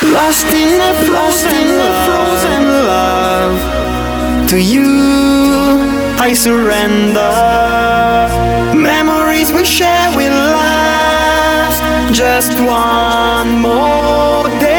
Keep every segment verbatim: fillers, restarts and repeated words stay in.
Lost in a frozen, frozen love. To you I surrender. Memories we share will last just one more day.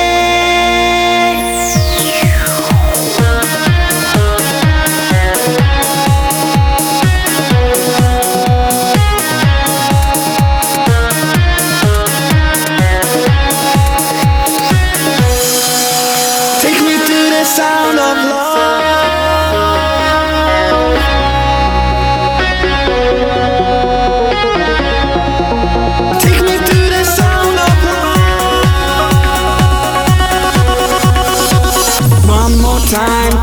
Take me to the sound of love. Take me to the sound of love. One more time.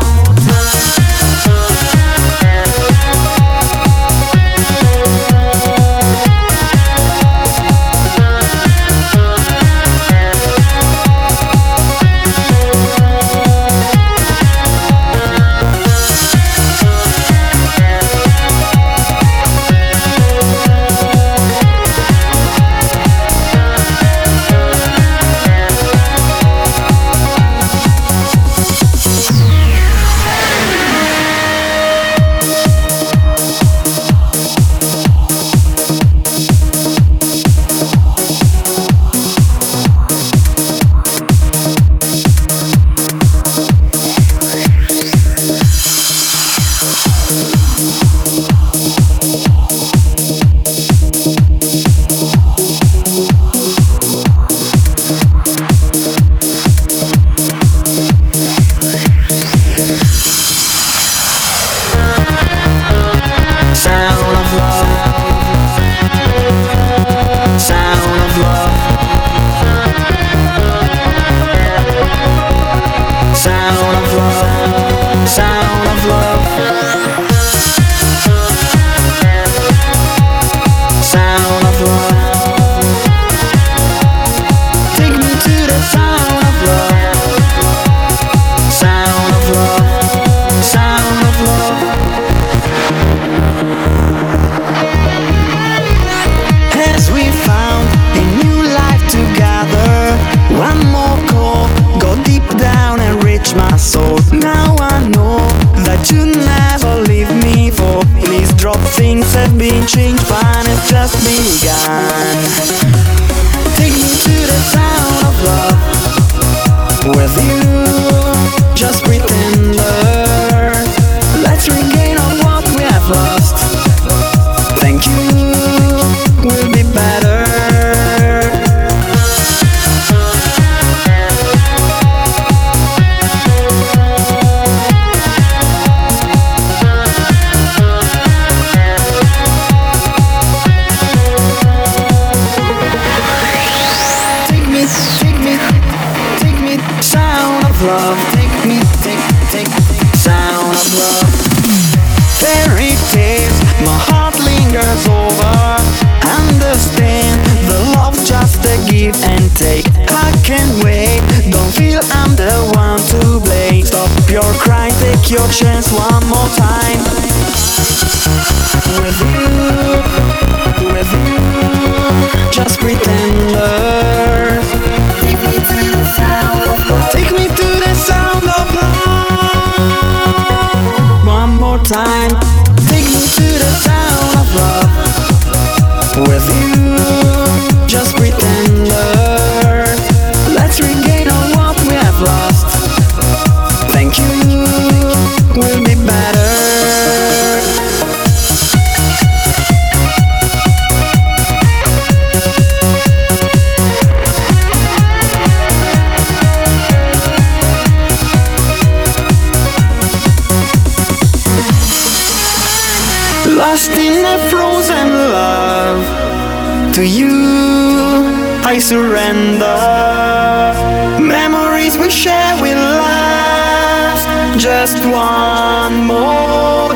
Sound of love. Sound of love. Take me to the sound of love. Sound of love. Sound of love. As we found a new life together, one more call, go deep down and reach my soul. Now I know that you never leave me for. Please drop, things have been changed, fine, it's just begun. Take me to the sound of love. With you, just pretenders. Let's regain all what we have lost. Thank you, we'll be better. Love, take me, take, take, sound of love. Fairy tales, my heart lingers over. Understand, the love just a give and take. I can't wait, don't feel I'm the one to blame. Stop your crying, take your chance one more time. With you, with you, just pretenders. Take me to the sound of love. Take me to the sound of love. One more time. Take me to the sound of love. With you, just pretenders. Let's regain all what we have lost. Thank you, we'll be better. Lost in a frozen love. To you I surrender. Memories we share will last just one more